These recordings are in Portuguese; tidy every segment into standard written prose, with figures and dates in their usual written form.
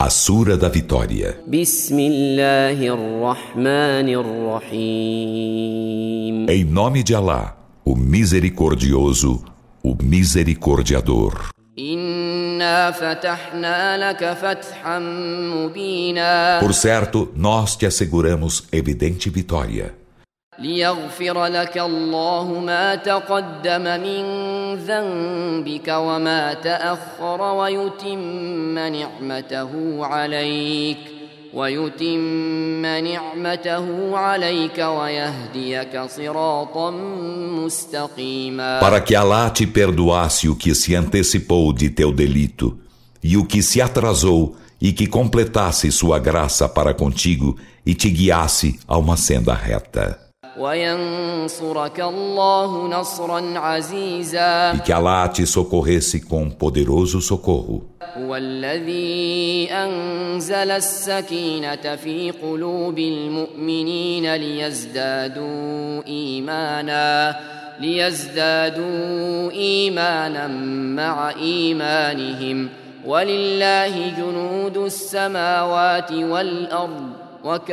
A Sura da Vitória. Bismillahirrahmanirrahim. Em nome de Alá, o Misericordioso, o Misericordiador. Inna fatahna laka fathan mubina. Por certo, nós te asseguramos evidente vitória. ليغفر لك الله ما تقدم من ذنبك وما تأخر ويتم نعمته عليك ويهديك صراطا مستقيما. Para que Alá te perdoasse o que se antecipou de teu delito e o que se atrasou e que completasse sua graça para contigo e te guiasse a uma senda reta. وينصرك الله نصرا عزيزا. E que Alá te socorresse com poderoso socorro. هو الذي أنزل السكينة في قلوب المؤمنين ليزدادوا إيمانا مع إيمانهم ولله جنود السماوات والأرض.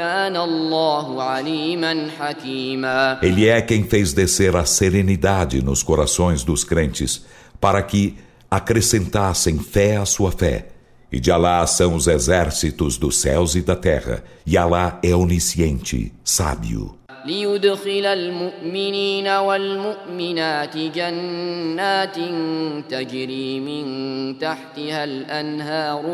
Ele é quem fez descer a serenidade nos corações dos crentes, para que acrescentassem fé à sua fé. E de Alá são os exércitos dos céus e da terra, e Alá é onisciente, sábio. ليدخل المؤمنين والمؤمنات جنات تجري من تحتها الأنهار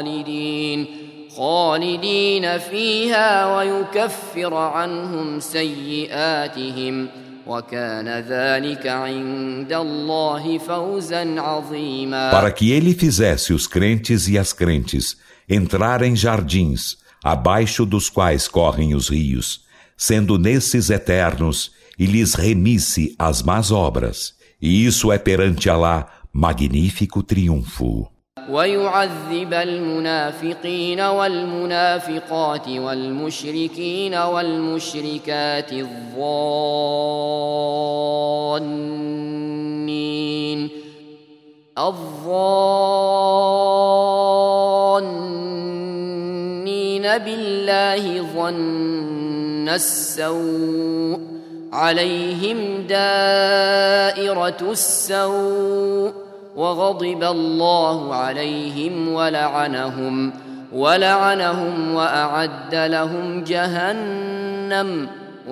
خالدين فيها ويكفر عنهم سيئاتهم وكان ذلك عند الله فوزا عظيما. Para que ele fizesse os crentes e as crentes entrar em jardins, abaixo dos quais correm os rios, sendo nesses eternos, e lhes remisse as más obras. E isso é perante Alá magnífico triunfo. ويعذب المنافقين والمنافقات والمشركين والمشركات الظانين بالله ظن السوء عليهم دائرة السوء وغضب الله عليهم ولعنهم وأعد لهم جهنم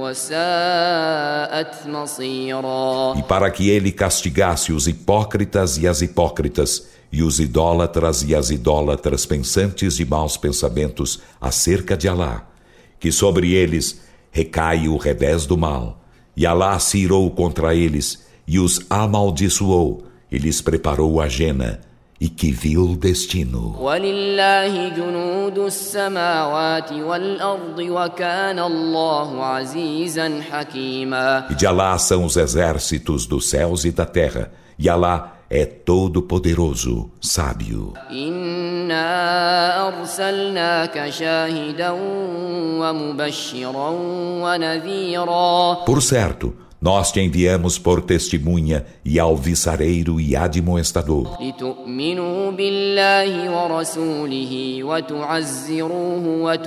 وساءت مصيرا. E para que ele castigasse os hipócritas e as hipócritas, e os idólatras e as idólatras pensantes de maus pensamentos acerca de Alá, que sobre eles recai o revés do mal, e Alá se irou contra eles e os amaldiçoou, e lhes preparou a jena, e que vil destino. وَلِلَّهِ جُنُودُ السَّمَاوَاتِ وَالْأَرْضِ وَكَانَ اللَّهُ عَزِيزًا حَكِيمًا. E de Alá são os exércitos dos céus e da terra, e Alá é todo poderoso, sábio. إِنَّا أَرْسَلْنَاكَ شَاهِدًا وَمُبَشِّرًا وَنَذِيرًا. Por certo, nós te enviamos por testemunha e alvissareiro e admoestador. لِتُؤْمِنُوا بِاللَّهِ وَرَسُولِهِ وَتُعَزِّرُوهُ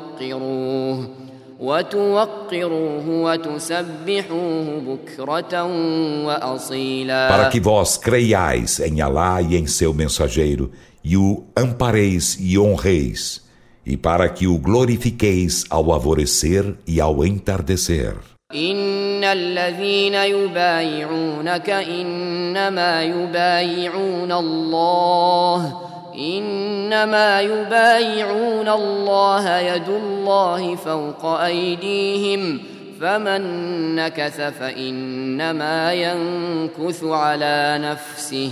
وَتُوَقِّرُوهُ وَتُسَبِّحُوهُ بُكْرَةً وَأَصِيلًا. Para que vós creiais em Alá e em seu mensageiro, e o ampareis e honreis, e para que o glorifiqueis ao alvorecer e ao entardecer. إن الذين يبايعونك إنما يبايعون الله يد الله فوق أيديهم فمن نكث فإنما ينكث على نفسه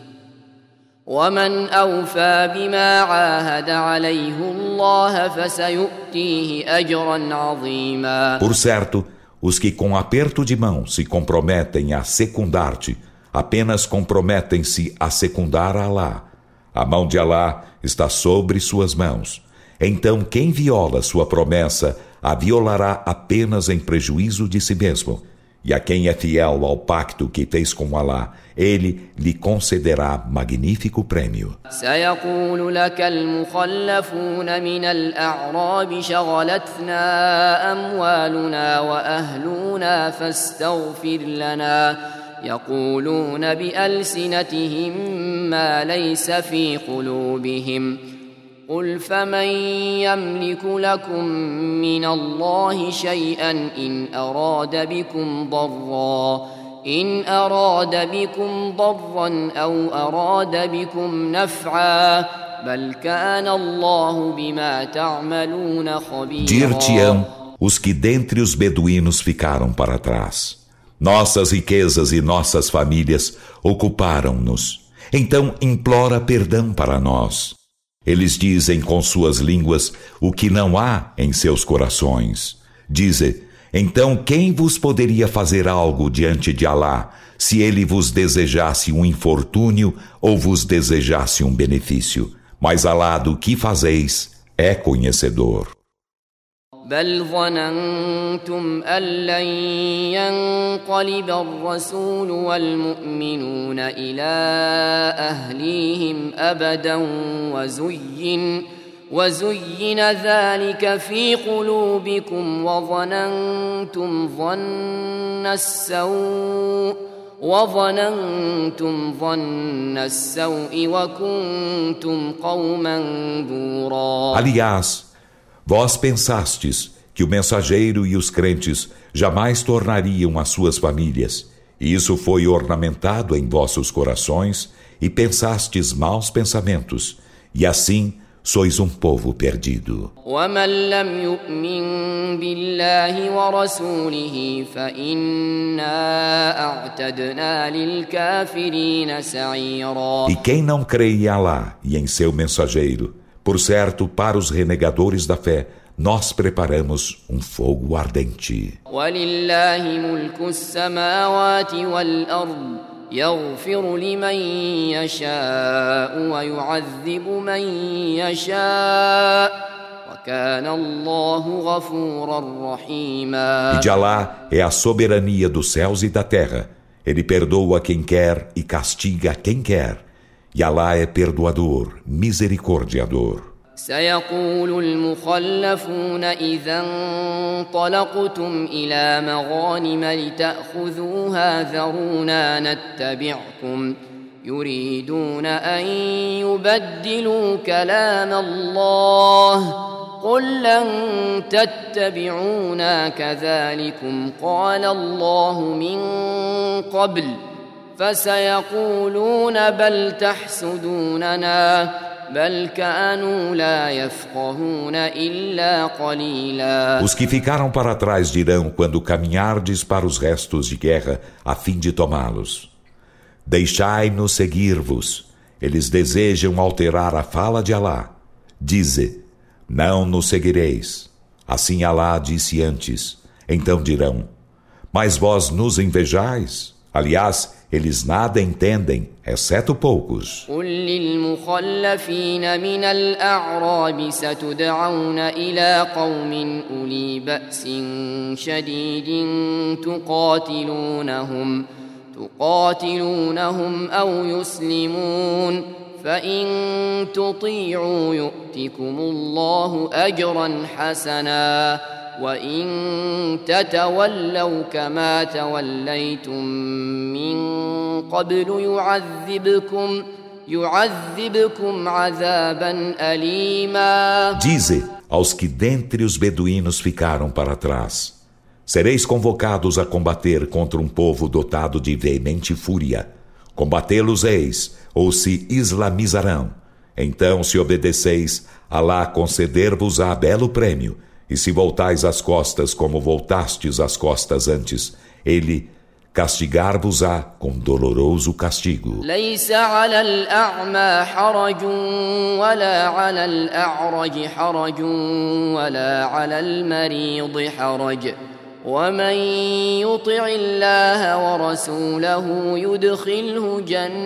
ومن أوفى بما عاهد عليه الله فسيؤتيه أجرا عظيما. Por certo, os que com aperto de mão se comprometem a secundar-te, apenas comprometem-se a secundar a Alá. A mão de Alá está sobre suas mãos. Então quem viola sua promessa, a violará apenas em prejuízo de si mesmo. E a quem é fiel ao pacto que fez com Alá, ele lhe concederá magnífico prêmio. سيقول لك المخلفون من الأعراب شغلتنا أموالنا وأهلنا فاستغفر لنا يقولون بألسنتهم ما ليس في قلوبهم قل فمن يملك لكم من الله شيئا إن أراد بكم ضرا أو أراد بكم نفعا بل كان الله بما تعملون خبيرا. Dir-te-ão os que dentre os beduínos ficaram para trás: nossas riquezas e nossas famílias ocuparam-nos. Então implora perdão para nós. Eles dizem com suas línguas o que não há em seus corações. Dize: então quem vos poderia fazer algo diante de Alá, se ele vos desejasse um infortúnio ou vos desejasse um benefício? Mas Alá do que fazeis é conhecedor. بل ظننتم أن لن ينقلب الرسول والمؤمنون إلى أهليهم أبدا وزين ذلك في قلوبكم وظننتم ظن السوء وكنتم قوما بورا. Aliás, vós pensastes que o mensageiro e os crentes jamais tornariam as suas famílias, e isso foi ornamentado em vossos corações, e pensastes maus pensamentos, e assim sois um povo perdido. ومن لم يؤمن بالله ورسوله فإنا أعتدنا للكافرين سعيرا. E quem não crê em Alá e em seu mensageiro, por certo, para os renegadores da fé, nós preparamos um fogo ardente. وَلِلَّهِ مُلْكُ السَّمَاوَاتِ وَالْأَرْضِ يَغْفِرُ لِمَن يَشَاءُ وَيُعَذِّبُ مَن يَشَاءُ وَكَانَ اللَّهُ غَفُورًا رَّحِيمًا. E de Alá é a soberania dos céus e da terra. Ele perdoa quem quer e castiga quem quer. E Alá é perdoador, misericordiador. سيقول المخلفون إذا انطلقتم إلى مغانم لتأخذوها ذرونا نتبعكم يريدون أن يبدلوا كلام الله قل لن تتبعونا كذلكم قال الله من قبل فسيقولون بل تحسدوننا بل كانوا لا يفقهون إلا قليلا. Os que ficaram para trás dirão quando caminhardes para os restos de guerra a fim de tomá-los: deixai-nos seguir-vos. Eles desejam alterar a fala de Alá. Dize: não nos seguireis. Assim Alá disse antes. Então dirão: mas vós nos invejais? Aliás, eles nada entendem, exceto poucos. قل للمخلفين من الأعراب ستدعون إلى قوم أولي بأس شديد تقاتلونهم أو يسلمون فإن تطيعوا يؤتكم الله أجرا حسنا وإن تتولوا كما توليتم من قبل يعذبكم عذابا أليما. Dize aos que dentre os beduínos ficaram para trás: sereis convocados a combater contra um povo dotado de veemente fúria. Combatê-los-eis, ou se islamizarão. Então, se obedeceis, Alá conceder-vos-á belo prêmio. E se voltais as costas como voltastes as costas antes, ele castigar-vos-á com doloroso castigo. ليس على الأعمى حرج ولا على الأعرج حرج ولا على المريض حرج ومن يطع الله ورسوله يدخله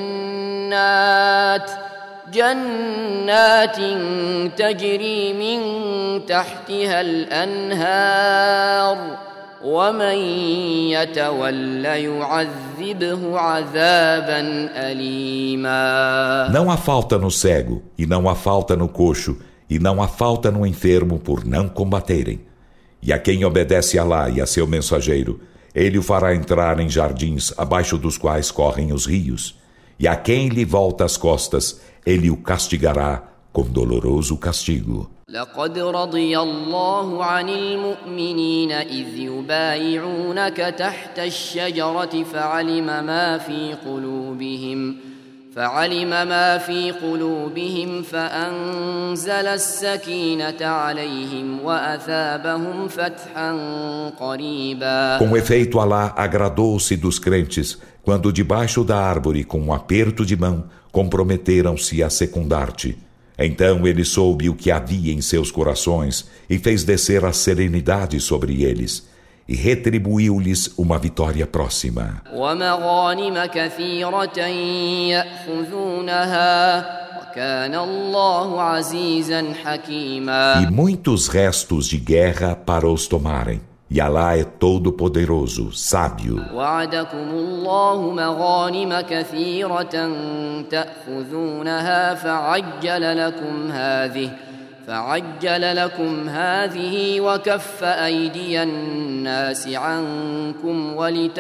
جنات تجري من تحتها الأنهار ومن يتول يعذبه عذابا أليما. Não há falta no cego, e não há falta no coxo, e não há falta no enfermo por não combaterem. E a quem obedece a Alá e a seu mensageiro, ele o fará entrar em jardins abaixo dos quais correm os rios. E a quem lhe volta as costas, ele o castigará com doloroso castigo. لقد رضي الله عن المؤمنين إذ يبايعونك تحت الشجرة فعلم ما في قلوبهم فأنزل السكينة عليهم وأثابهم فتحا قريبا. Com efeito, Alá agradou-se dos crentes quando debaixo da árvore, com um aperto de mão, comprometeram-se a secundar-te. Então ele soube o que havia em seus corações e fez descer a serenidade sobre eles e retribuiu-lhes uma vitória próxima. ومغانم كثيرة يأخذونها وكان الله عزيزا حكيما. E muitos restos de guerra para os tomarem. E Alá é todo-poderoso, sábio. وعدكم الله مغانم كثيرة تأخذونها فعجل لكم هذه وكف أيدي الناس عنكم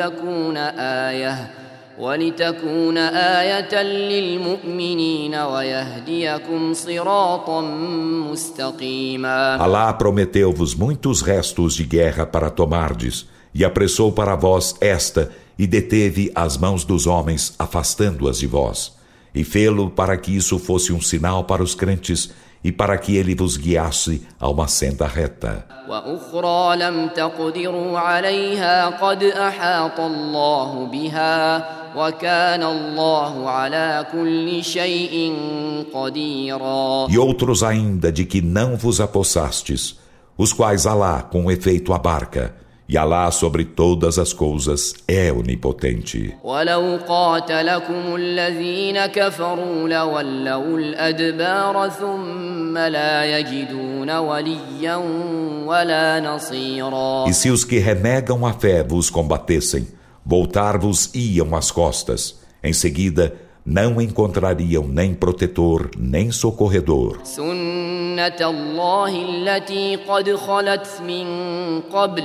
ولتكون آية للمؤمنين ويهديكم صراطا مستقيما. Alá prometeu-vos muitos restos de guerra para tomardes, e apressou para vós esta, e deteve as mãos dos homens, afastando-as de vós. E fê-lo para que isso fosse um sinal para os crentes, e para que ele vos guiasse a uma senda reta. وأخرى لم تقدروا عليها قد أحاط الله بها وكان الله على كل شيء قديرا. E outros ainda de que não vos apossastes, os quais Alá com efeito abarca, e Alá sobre todas as coisas é onipotente. ولو قاتلكم الذين كفروا لولوا الأدبار ثم لا يجدون وليا ولا نصيرا. E se os que renegam a fé vos combatessem, voltar-vos-iam as costas. Em seguida, não encontrariam nem protetor, nem socorredor. سنة الله التي قد خلت من قبل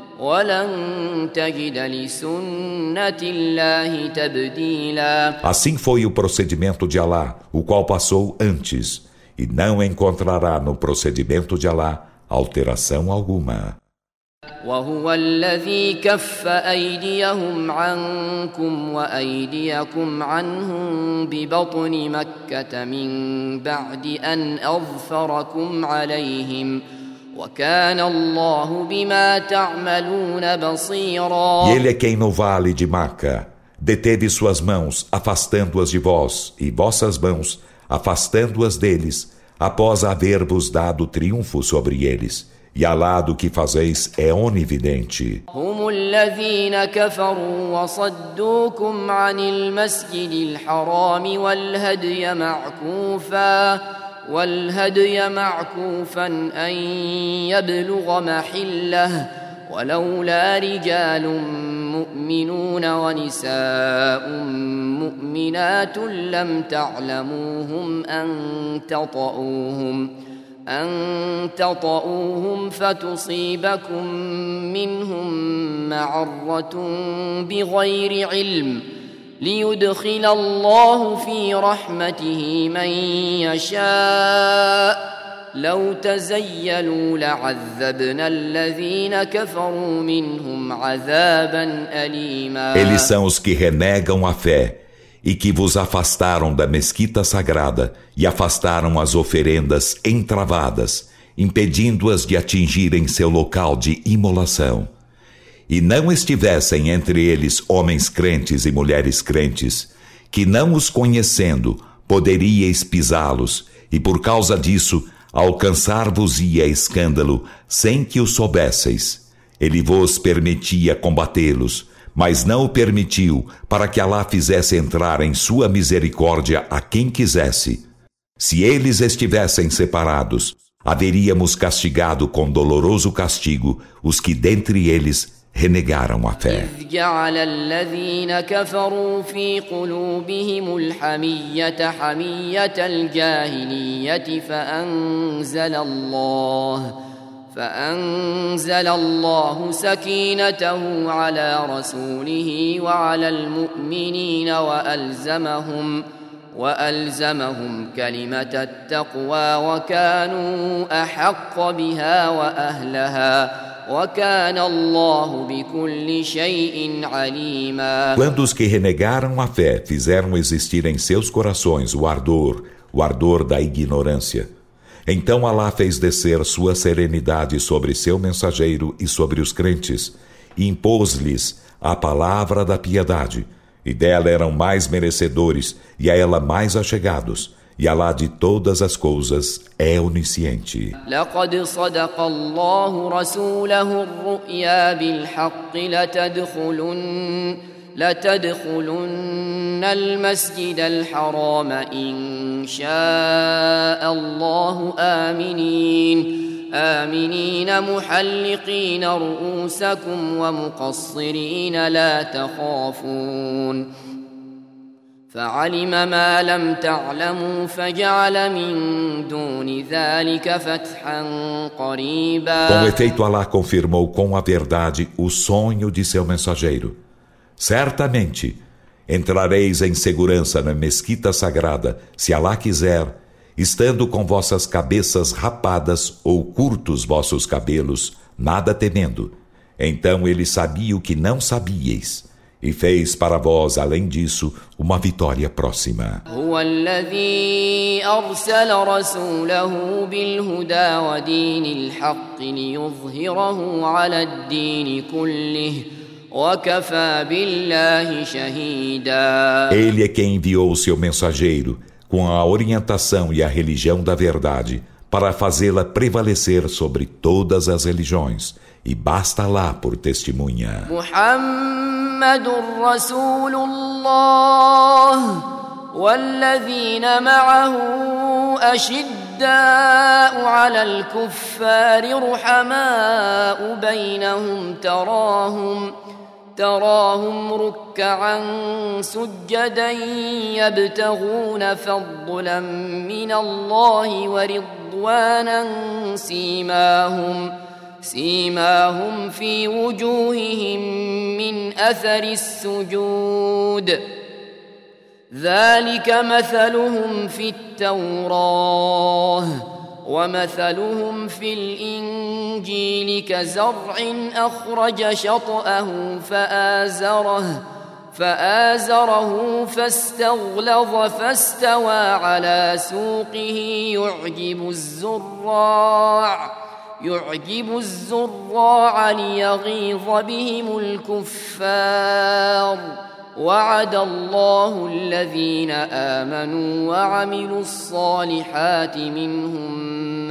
ولن تجد لسنة الله تبديلا. Assim foi o procedimento de Alá, o qual passou antes, e não encontrará no procedimento de Alá alteração alguma. وهو الذي كف أيديهم عنكم وأيديكم عنهم ببطن مكة من بعد أن أظفركم عليهم وكان الله بما تعملون بصيرا. E ele é quem no vale de Maca deteve suas mãos, afastando-as de vós, e vossas mãos, afastando-as deles, após haver-vos dado triunfo sobre eles. E Alá do que fazeis é onividente. هم الذين كفروا وصدوكم عن المسجد الحرام والهدي معكوفا أن يبلغ محله ولولا رجال مؤمنون ونساء مؤمنات لم تعلموهم أن تطؤوهم فتصيبكم منهم معرة بغير علم ليدخل الله في رحمته من يشاء لو تزيلوا لعذبنا الذين كفروا منهم عذابا أليما. Eles são os que renegam a fé e que vos afastaram da mesquita sagrada e afastaram as oferendas entravadas, impedindo-as de atingirem seu local de imolação. E não estivessem entre eles homens crentes e mulheres crentes, que não os conhecendo, poderíeis pisá-los, e por causa disso, alcançar-vos-ia escândalo, sem que o soubesseis. Ele vos permitia combatê-los, mas não o permitiu para que Alá fizesse entrar em sua misericórdia a quem quisesse. Se eles estivessem separados, haveríamos castigado com doloroso castigo os que dentre eles renegaram a fé. إذ جعل الذين كفروا في قلوبهم الحمية حمية الجاهلية فأنزل الله سكينته على رسوله وعلى المؤمنين وألزمهم كلمة التقوى وكانوا أحق بها وأهلها وكان الله بكل شيء عليما. Quando os que renegaram a fé fizeram existir em seus corações o ardor da ignorância, então Alá fez descer sua serenidade sobre seu mensageiro e sobre os crentes, e impôs-lhes a palavra da piedade, e dela eram mais merecedores, e a ela mais achegados, e Alá de todas as coisas é onisciente. لقد صدق الله رسوله الرؤيا بالحق لتدخلن المسجد الحرام إن شاء الله آمنين محلقين رؤوسكم ومقصرين لا تخافون فعلم ما لم تعلموا فجعل من دون ذلك فتحا قريبا. Com efeito, Alá confirmou com a verdade o sonho de seu mensageiro. Certamente, entrareis em segurança na mesquita sagrada, se Alá quiser, estando com vossas cabeças rapadas ou curtos vossos cabelos, nada temendo. Então ele sabia o que não sabíeis, e fez para vós, além disso, uma vitória próxima. هو الذي أرسل رسوله بالهدى ودين الحق ليظهره على الدين كله وكفى بالله شهيدا. Ele é quem enviou seu mensageiro com a orientação e a religião da verdade para fazê-la prevalecer sobre todas as religiões, e basta lá por testemunha. محمد رسول الله والذين معه أشداء على الكفار رحماء بينهم تراهم ركعا سجدا يبتغون فضلا من الله ورضوانا سيماهم في وجوههم من أثر السجود ذلك مثلهم في التوراة ومثلهم في الإنجيل كزرع أخرج شطأه فآزره فاستغلظ فاستوى على سوقه يعجب الزراع ليغيظ بهم الكفار وعد الله الذين آمنوا وعملوا الصالحات منهم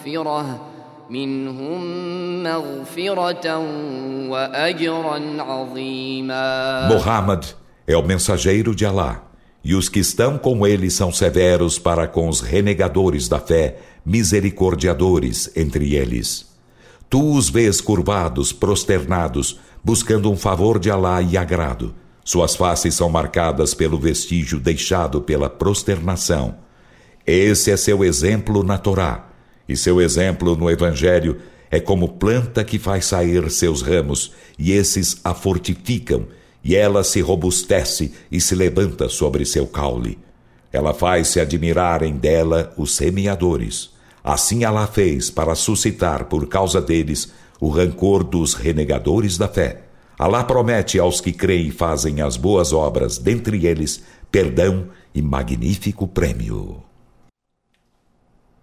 مغفرة وأجرا عظيما. Muhammad é o mensageiro de Alá, e os que estão com ele são severos para com os renegadores da fé, misericordiadores entre eles. Tu os vês curvados, prosternados, buscando um favor de Alá e agrado. Suas faces são marcadas pelo vestígio deixado pela prosternação. Esse é seu exemplo na Torá, e seu exemplo no Evangelho é como planta que faz sair seus ramos, e esses a fortificam, e ela se robustece e se levanta sobre seu caule. Ela faz-se admirarem dela os semeadores. Assim Alá fez para suscitar por causa deles o rancor dos renegadores da fé. Alá promete aos que creem e fazem as boas obras, dentre eles, perdão e magnífico prêmio.